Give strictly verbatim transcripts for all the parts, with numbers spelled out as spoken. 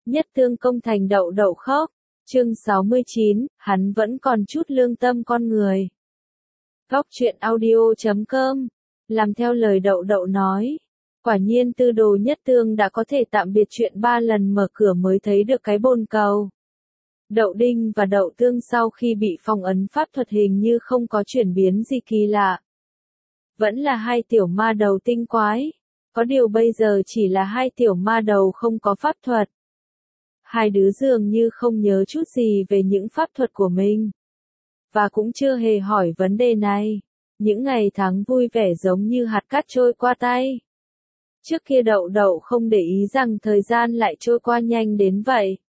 Nhất Tương công thành Đậu Đậu khóc. Chương sáu mươi chín, hắn vẫn còn chút lương tâm con người. Góc truyện audio chấm com. Làm theo lời Đậu Đậu nói. Quả nhiên Tư Đồ Nhất Tương đã có thể tạm biệt chuyện ba lần mở cửa mới thấy được cái bồn cầu. Đậu Đinh và Đậu Tương sau khi bị phong ấn pháp thuật hình như không có chuyển biến gì kỳ lạ. Vẫn là hai tiểu ma đầu tinh quái. Có điều bây giờ chỉ là hai tiểu ma đầu không có pháp thuật. Hai đứa dường như không nhớ chút gì về những pháp thuật của mình. Và cũng chưa hề hỏi vấn đề này. Những ngày tháng vui vẻ giống như hạt cát trôi qua tay. Trước kia Đậu Đậu không để ý rằng thời gian lại trôi qua nhanh đến vậy.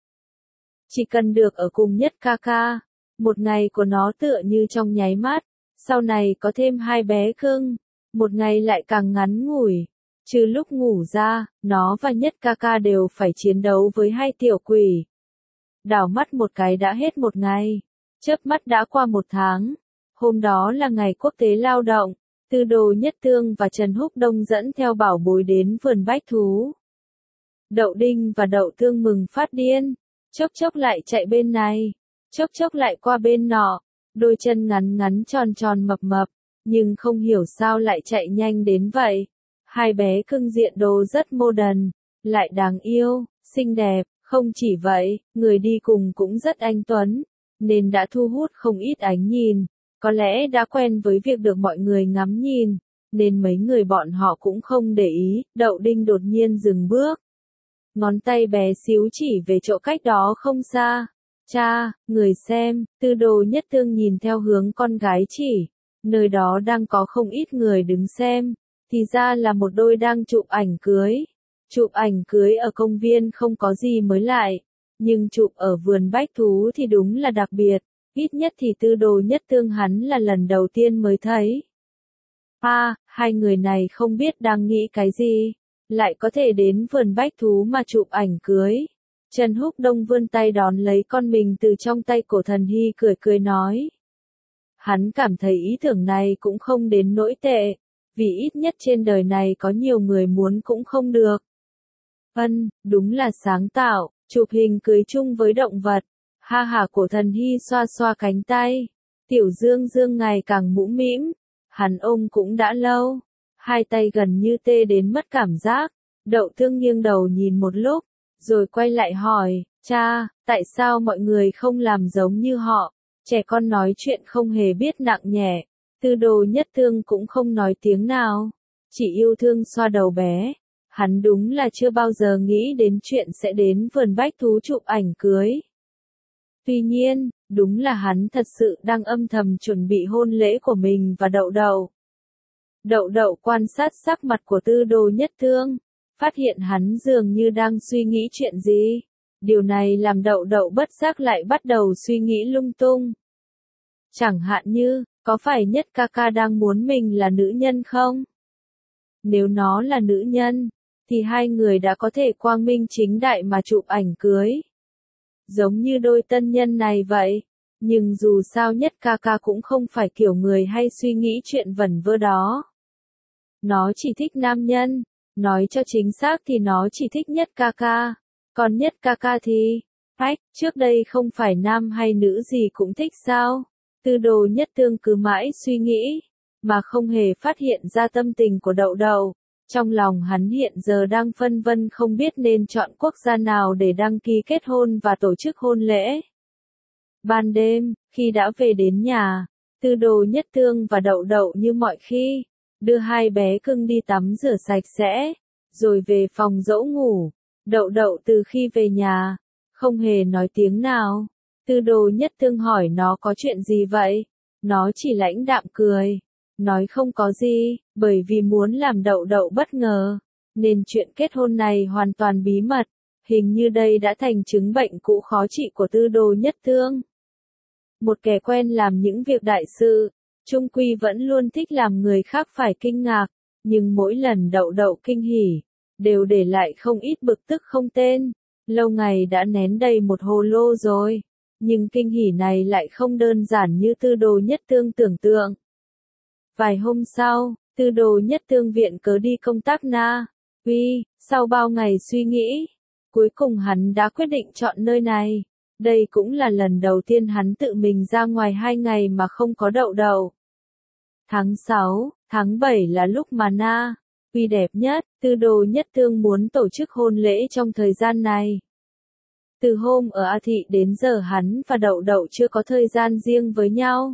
Chỉ cần được ở cùng Nhất ca ca, một ngày của nó tựa như trong nháy mắt, sau này có thêm hai bé cưng, một ngày lại càng ngắn ngủi. Trừ lúc ngủ ra, nó và Nhất ca ca đều phải chiến đấu với hai tiểu quỷ. Đảo mắt một cái đã hết một ngày, chớp mắt đã qua một tháng. Hôm đó là ngày quốc tế lao động, Tư Đồ Nhất Tương và Trần Húc Đông dẫn theo bảo bối đến vườn bách thú. Đậu Đinh và Đậu Tương mừng phát điên, chốc chốc lại chạy bên này, chốc chốc lại qua bên nọ, đôi chân ngắn ngắn tròn tròn mập mập, nhưng không hiểu sao lại chạy nhanh đến vậy. Hai bé cưng diện đồ rất modern, lại đáng yêu, xinh đẹp, không chỉ vậy, người đi cùng cũng rất anh tuấn, nên đã thu hút không ít ánh nhìn, có lẽ đã quen với việc được mọi người ngắm nhìn, nên mấy người bọn họ cũng không để ý. Đậu Đinh đột nhiên dừng bước. Ngón tay bé xíu chỉ về chỗ cách đó không xa. Cha, người xem, Tư Đồ Nhất Tương nhìn theo hướng con gái chỉ, nơi đó đang có không ít người đứng xem. Thì ra là một đôi đang chụp ảnh cưới. Chụp ảnh cưới ở công viên không có gì mới lại, nhưng chụp ở vườn bách thú thì đúng là đặc biệt, ít nhất thì Tư Đồ Nhất Tương hắn là lần đầu tiên mới thấy. À, hai người này không biết đang nghĩ cái gì, lại có thể đến vườn bách thú mà chụp ảnh cưới. Trần Húc Đông vươn tay đón lấy con mình từ trong tay Cổ Thần Hy cười cười nói. Hắn cảm thấy ý tưởng này cũng không đến nỗi tệ. Vì ít nhất trên đời này có nhiều người muốn cũng không được. Ân, đúng là sáng tạo, chụp hình cưới chung với động vật. Ha ha, Cổ Thần Hy xoa xoa cánh tay. Tiểu Dương Dương ngày càng mũm mĩm. Hắn ôm cũng đã lâu. Hai tay gần như tê đến mất cảm giác. Đậu Tương nghiêng đầu nhìn một lúc, rồi quay lại hỏi, cha, tại sao mọi người không làm giống như họ? Trẻ con nói chuyện không hề biết nặng nhẹ. Tư Đồ Nhất Tương cũng không nói tiếng nào, chỉ yêu thương xoa đầu bé. Hắn đúng là chưa bao giờ nghĩ đến chuyện sẽ đến vườn bách thú chụp ảnh cưới. Tuy nhiên, đúng là hắn thật sự đang âm thầm chuẩn bị hôn lễ của mình và Đậu Đậu. Đậu Đậu quan sát sắc mặt của Tư Đồ Nhất Tương, phát hiện hắn dường như đang suy nghĩ chuyện gì. Điều này làm Đậu Đậu bất giác lại bắt đầu suy nghĩ lung tung. Chẳng hạn như, có phải Nhất ca ca đang muốn mình là nữ nhân không? Nếu nó là nữ nhân, thì hai người đã có thể quang minh chính đại mà chụp ảnh cưới. Giống như đôi tân nhân này vậy. Nhưng dù sao Nhất ca ca cũng không phải kiểu người hay suy nghĩ chuyện vẩn vơ đó. Nó chỉ thích nam nhân. Nói cho chính xác thì nó chỉ thích Nhất ca ca. Còn Nhất ca ca thì, ách, trước đây không phải nam hay nữ gì cũng thích sao? Tư Đồ Nhất Tương cứ mãi suy nghĩ, mà không hề phát hiện ra tâm tình của Đậu Đậu. Trong lòng hắn hiện giờ đang phân vân không biết nên chọn quốc gia nào để đăng ký kết hôn và tổ chức hôn lễ. Ban đêm, khi đã về đến nhà, Tư Đồ Nhất Tương và Đậu Đậu như mọi khi, đưa hai bé cưng đi tắm rửa sạch sẽ, rồi về phòng dỗ ngủ. Đậu Đậu từ khi về nhà, không hề nói tiếng nào. Tư Đồ Nhất Tương hỏi nó có chuyện gì vậy? Nó chỉ lãnh đạm cười, nói không có gì, bởi vì muốn làm Đậu Đậu bất ngờ, nên chuyện kết hôn này hoàn toàn bí mật. Hình như đây đã thành chứng bệnh cũ khó trị của Tư Đồ Nhất Tương. Một kẻ quen làm những việc đại sự, chung quy vẫn luôn thích làm người khác phải kinh ngạc, nhưng mỗi lần Đậu Đậu kinh hỉ, đều để lại không ít bực tức không tên. Lâu ngày đã nén đầy một hồ lô rồi. Nhưng kinh hỉ này lại không đơn giản như Tư Đồ Nhất Tương tưởng tượng. Vài hôm sau, Tư Đồ Nhất Tương viện cớ đi công tác Na Uy, sau bao ngày suy nghĩ, Cuối cùng hắn đã quyết định chọn nơi này. Đây cũng là lần đầu tiên hắn tự mình ra ngoài hai ngày mà không có đậu đậu. Tháng sáu, tháng bảy là lúc mà Na Uy đẹp nhất, Tư Đồ Nhất Tương muốn tổ chức hôn lễ trong thời gian này. Từ hôm ở A Thị đến giờ hắn và Đậu Đậu chưa có thời gian riêng với nhau.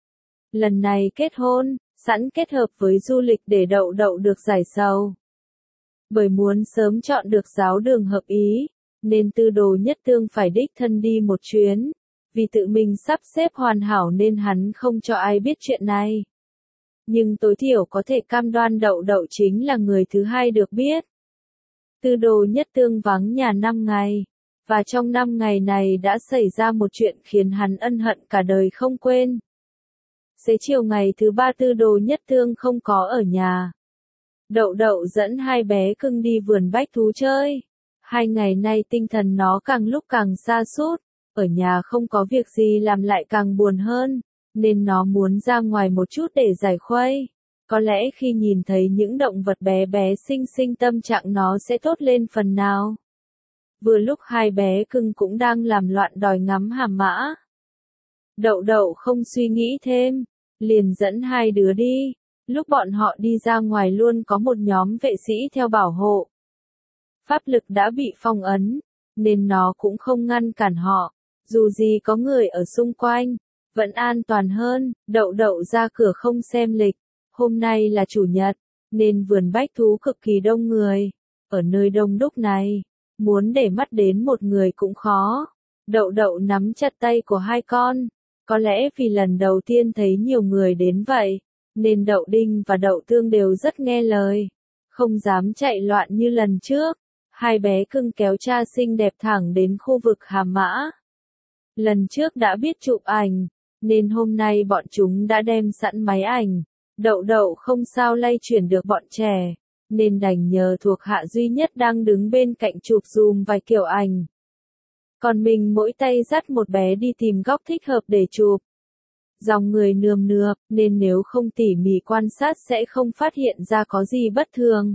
Lần này kết hôn, sẵn kết hợp với du lịch để Đậu Đậu được giải sầu. Bởi muốn sớm chọn được giáo đường hợp ý, nên Tư Đồ Nhất Tương phải đích thân đi một chuyến. Vì tự mình sắp xếp hoàn hảo nên hắn không cho ai biết chuyện này. Nhưng tối thiểu có thể cam đoan Đậu Đậu chính là người thứ hai được biết. Tư Đồ Nhất Tương vắng nhà năm ngày. Và trong năm ngày này đã xảy ra một chuyện khiến hắn ân hận cả đời không quên. Xế chiều ngày thứ ba Tư Đồ Nhất Tương không có ở nhà. Đậu Đậu dẫn hai bé cưng đi vườn bách thú chơi. Hai ngày nay tinh thần nó càng lúc càng sa sút, ở nhà không có việc gì làm lại càng buồn hơn, nên nó muốn ra ngoài một chút để giải khuây. Có lẽ khi nhìn thấy những động vật bé bé xinh xinh tâm trạng nó sẽ tốt lên phần nào. Vừa lúc hai bé cưng cũng đang làm loạn đòi ngắm hàm mã. Đậu Đậu không suy nghĩ thêm, liền dẫn hai đứa đi. Lúc bọn họ đi ra ngoài luôn có một nhóm vệ sĩ theo bảo hộ. Pháp lực đã bị phong ấn, nên nó cũng không ngăn cản họ. Dù gì có người ở xung quanh, vẫn an toàn hơn. Đậu Đậu ra cửa không xem lịch. Hôm nay là chủ nhật, nên vườn bách thú cực kỳ đông người. Ở nơi đông đúc này, muốn để mắt đến một người cũng khó. Đậu Đậu nắm chặt tay của hai con. Có lẽ vì lần đầu tiên thấy nhiều người đến vậy, nên Đậu Đinh và Đậu Tương đều rất nghe lời. Không dám chạy loạn như lần trước. Hai bé cưng kéo cha xinh đẹp thẳng đến khu vực hàm mã. Lần trước đã biết chụp ảnh, nên hôm nay bọn chúng đã đem sẵn máy ảnh. Đậu Đậu không sao lay chuyển được bọn trẻ, nên đành nhờ thuộc hạ duy nhất đang đứng bên cạnh chụp dùm vài kiểu ảnh. Còn mình mỗi tay dắt một bé đi tìm góc thích hợp để chụp. Dòng người nườm nượp, nên nếu không tỉ mỉ quan sát sẽ không phát hiện ra có gì bất thường.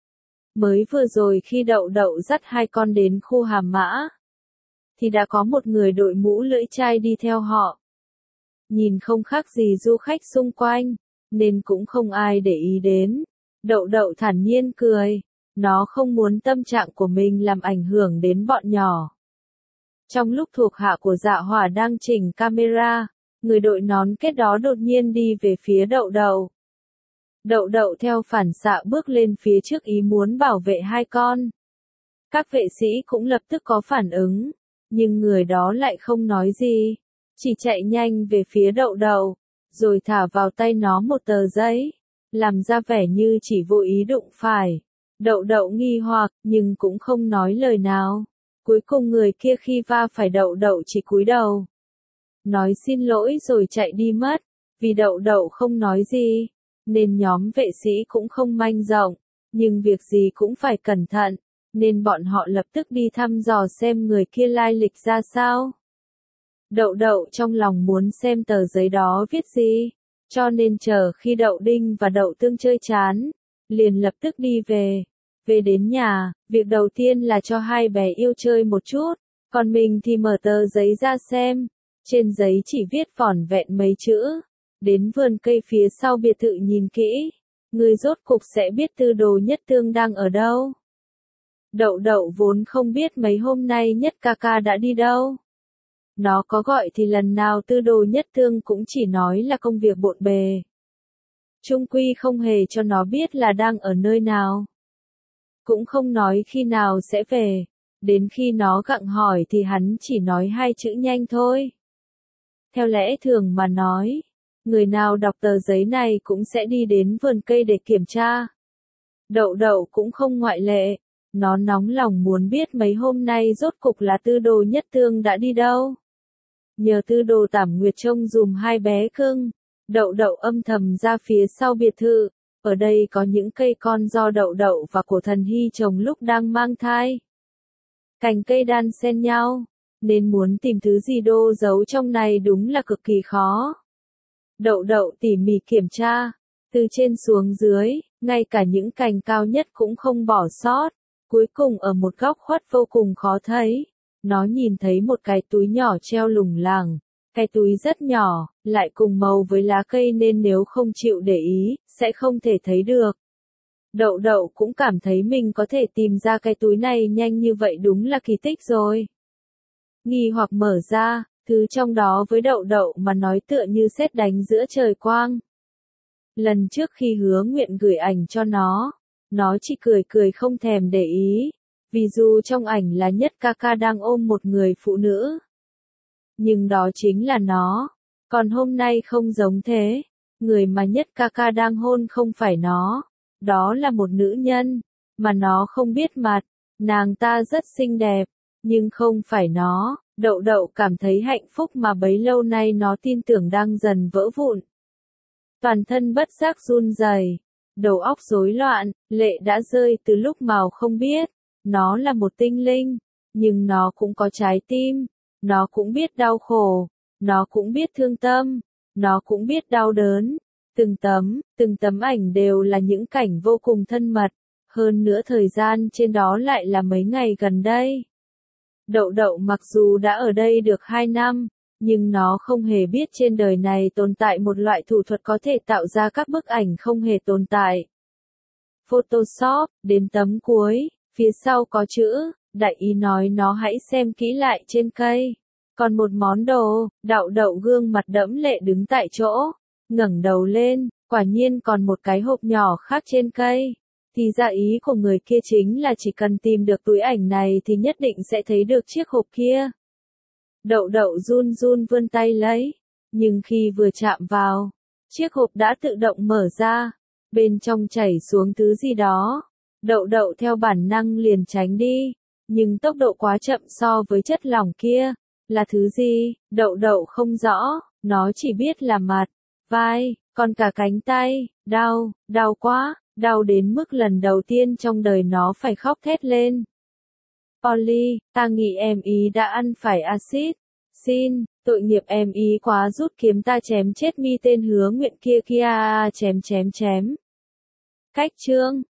Mới vừa rồi khi Đậu Đậu dắt hai con đến khu hàm mã, thì đã có một người đội mũ lưỡi chai đi theo họ. Nhìn không khác gì du khách xung quanh, nên cũng không ai để ý đến. Đậu Đậu thản nhiên cười, nó không muốn tâm trạng của mình làm ảnh hưởng đến bọn nhỏ. Trong lúc thuộc hạ của Dạ Hỏa đang chỉnh camera, người đội nón kết đó đột nhiên đi về phía Đậu Đậu. Đậu Đậu theo phản xạ bước lên phía trước ý muốn bảo vệ hai con. Các vệ sĩ cũng lập tức có phản ứng, nhưng người đó lại không nói gì, chỉ chạy nhanh về phía Đậu Đậu, rồi thả vào tay nó một tờ giấy, làm ra vẻ như chỉ vô ý đụng phải. Đậu Đậu nghi hoặc, nhưng cũng không nói lời nào. Cuối cùng người kia khi va phải Đậu Đậu chỉ cúi đầu, nói xin lỗi rồi chạy đi mất. Vì Đậu Đậu không nói gì, nên nhóm vệ sĩ cũng không manh động, nhưng việc gì cũng phải cẩn thận, nên bọn họ lập tức đi thăm dò xem người kia lai lịch ra sao. Đậu Đậu trong lòng muốn xem tờ giấy đó viết gì, cho nên chờ khi Đậu Đinh và Đậu Tương chơi chán, liền lập tức đi về. Về đến nhà, việc đầu tiên là cho hai bé yêu chơi một chút, còn mình thì mở tờ giấy ra xem. Trên giấy chỉ viết vỏn vẹn mấy chữ. Đến vườn cây phía sau biệt thự nhìn kỹ, người rốt cục sẽ biết Tư Đồ Nhất Tương đang ở đâu. Đậu Đậu vốn không biết mấy hôm nay Nhất ca ca đã đi đâu. Nó có gọi thì lần nào Tư Đồ Nhất Tương cũng chỉ nói là công việc bộn bề. Chung quy không hề cho nó biết là đang ở nơi nào. Cũng không nói khi nào sẽ về. Đến khi nó gặng hỏi thì hắn chỉ nói hai chữ nhanh thôi. Theo lẽ thường mà nói, người nào đọc tờ giấy này cũng sẽ đi đến vườn cây để kiểm tra. Đậu Đậu cũng không ngoại lệ. Nó nóng lòng muốn biết mấy hôm nay rốt cục là Tư Đồ Nhất Tương đã đi đâu. Nhờ Tư Đồ Tảm Nguyệt trông dùm hai bé cưng, Đậu Đậu âm thầm ra phía sau biệt thự. Ở đây có những cây con do Đậu Đậu và Cổ Thần Hy trồng lúc đang mang thai. Cành cây đan xen nhau, nên muốn tìm thứ gì đô giấu trong này đúng là cực kỳ khó. Đậu Đậu tỉ mỉ kiểm tra, từ trên xuống dưới, ngay cả những cành cao nhất cũng không bỏ sót. Cuối cùng ở một góc khuất vô cùng khó thấy, nó nhìn thấy một cái túi nhỏ treo lủng lẳng. Cái túi rất nhỏ, lại cùng màu với lá cây nên nếu không chịu để ý, sẽ không thể thấy được. Đậu đậu cũng cảm thấy mình có thể tìm ra cái túi này nhanh như vậy đúng là kỳ tích rồi. Nghi hoặc mở ra, thứ trong đó với đậu đậu mà nói tựa như sét đánh giữa trời quang. Lần trước khi Hứa Nguyện gửi ảnh cho nó, nó chỉ cười cười không thèm để ý, vì dù trong ảnh là Nhất ca ca đang ôm một người phụ nữ. Nhưng đó chính là nó, còn hôm nay không giống thế, người mà Nhất ca ca đang hôn không phải nó, đó là một nữ nhân, mà nó không biết mặt, nàng ta rất xinh đẹp, nhưng không phải nó. Đậu đậu cảm thấy hạnh phúc mà bấy lâu nay nó tin tưởng đang dần vỡ vụn. Toàn thân bất giác run rẩy, đầu óc rối loạn, lệ đã rơi từ lúc màu không biết. Nó là một tinh linh, nhưng nó cũng có trái tim, nó cũng biết đau khổ, nó cũng biết thương tâm, nó cũng biết đau đớn. Từng tấm, từng tấm ảnh đều là những cảnh vô cùng thân mật, hơn nữa thời gian trên đó lại là mấy ngày gần đây. Đậu đậu mặc dù đã ở đây được hai năm, nhưng nó không hề biết trên đời này tồn tại một loại thủ thuật có thể tạo ra các bức ảnh không hề tồn tại. Photoshop, đến tấm cuối, phía sau có chữ, đại ý nói nó hãy xem kỹ lại trên cây. Còn một món đồ, đậu đậu gương mặt đẫm lệ đứng tại chỗ, ngẩng đầu lên, quả nhiên còn một cái hộp nhỏ khác trên cây. Thì ra ý của người kia chính là chỉ cần tìm được túi ảnh này thì nhất định sẽ thấy được chiếc hộp kia. Đậu đậu run run vươn tay lấy, nhưng khi vừa chạm vào, chiếc hộp đã tự động mở ra, bên trong chảy xuống thứ gì đó. Đậu đậu theo bản năng liền tránh đi, nhưng tốc độ quá chậm so với chất lỏng kia. Là thứ gì? Đậu đậu không rõ, nó chỉ biết là mặt, vai, còn cả cánh tay, đau, đau quá. Đau đến mức lần đầu tiên trong đời nó phải khóc thét lên. Polly, ta nghĩ em ý đã ăn phải axit. Xin, tội nghiệp em ý quá rút kiếm ta chém chết mi tên Hứa Nguyện kia kia chém chém chém. Cách chương